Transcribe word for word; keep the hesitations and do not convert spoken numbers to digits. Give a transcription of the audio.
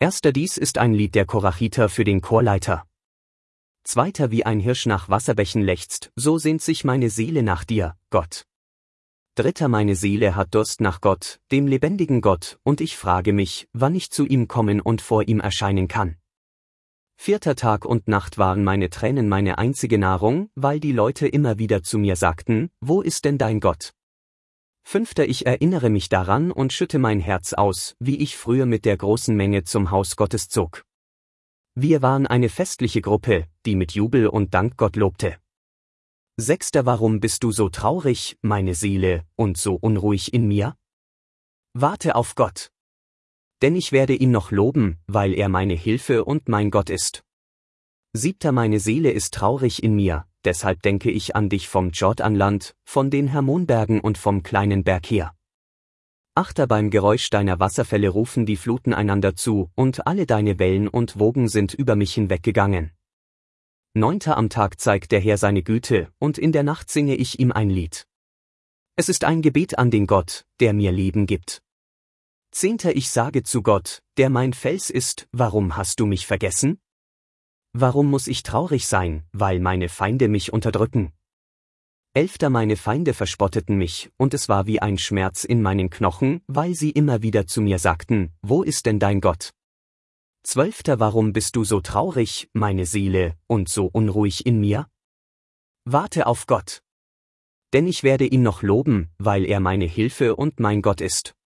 Erster Dies ist ein Lied der Korachiter für den Chorleiter. Zweiter Wie ein Hirsch nach Wasserbächen lechzt, so sehnt sich meine Seele nach dir, Gott. Dritter Meine Seele hat Durst nach Gott, dem lebendigen Gott, und ich frage mich, wann ich zu ihm kommen und vor ihm erscheinen kann. Vierter Tag und Nacht waren meine Tränen meine einzige Nahrung, weil die Leute immer wieder zu mir sagten, wo ist denn dein Gott? Fünfter Ich erinnere mich daran und schütte mein Herz aus, wie ich früher mit der großen Menge zum Haus Gottes zog. Wir waren eine festliche Gruppe, die mit Jubel und Dank Gott lobte. Sechster Warum bist du so traurig, meine Seele, und so unruhig in mir? Warte auf Gott. Denn ich werde ihn noch loben, weil er meine Hilfe und mein Gott ist. Siebter Meine Seele ist traurig in mir, deshalb denke ich an dich vom Jordanland, von den Hermonbergen und vom kleinen Berg her. Achter Beim Geräusch deiner Wasserfälle rufen die Fluten einander zu, und alle deine Wellen und Wogen sind über mich hinweggegangen. Neunter Am Tag zeigt der Herr seine Güte, und in der Nacht singe ich ihm ein Lied. Es ist ein Gebet an den Gott, der mir Leben gibt. Zehnter Ich sage zu Gott, der mein Fels ist, warum hast du mich vergessen? Warum muss ich traurig sein, weil meine Feinde mich unterdrücken? Elfter Meine Feinde verspotteten mich, und es war wie ein Schmerz in meinen Knochen, weil sie immer wieder zu mir sagten, wo ist denn dein Gott? Zwölfter Warum bist du so traurig, meine Seele, und so unruhig in mir? Warte auf Gott. Denn ich werde ihn noch loben, weil er meine Hilfe und mein Gott ist.